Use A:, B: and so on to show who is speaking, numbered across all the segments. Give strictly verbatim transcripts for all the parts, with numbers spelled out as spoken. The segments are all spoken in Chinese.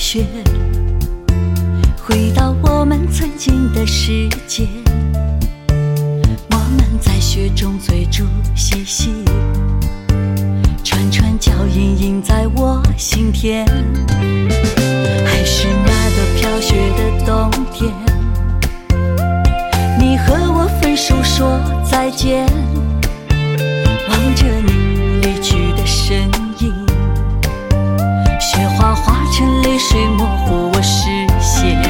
A: 雪，回到我们曾经的世界。我们在雪中追逐嬉戏，串串脚印印在我心田。还是那个飘雪的冬天，你和我分手说再见，望着你离去的身影，雪花化成泪水模糊我视线。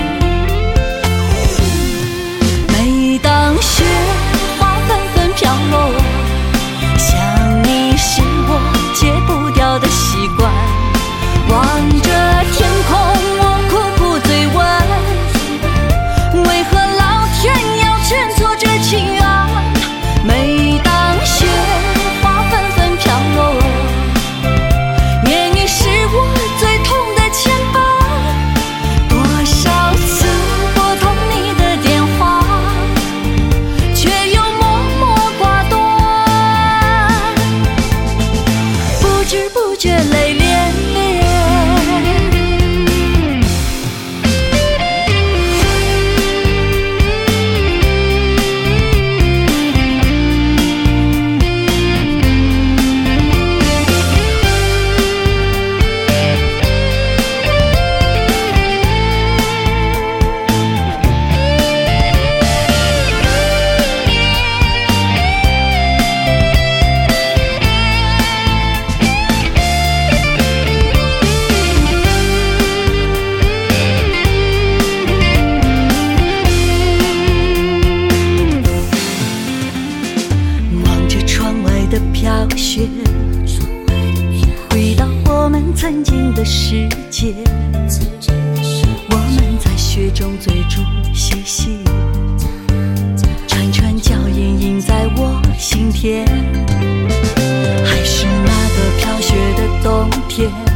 A: 每当雪花纷纷飘落，想你是我戒不掉的习惯。望着天空我苦苦追问，为何老天要牵错这情缘。每当雪花纷纷飘落，愿你是我最痛的牵绊。多少次拨通你的电话，却又默默挂断，不知不觉泪涟涟。飘雪，回到我们曾经的世界。我们在雪中追逐嬉戏，串串脚印印在我心田。还是那个飘雪的冬天，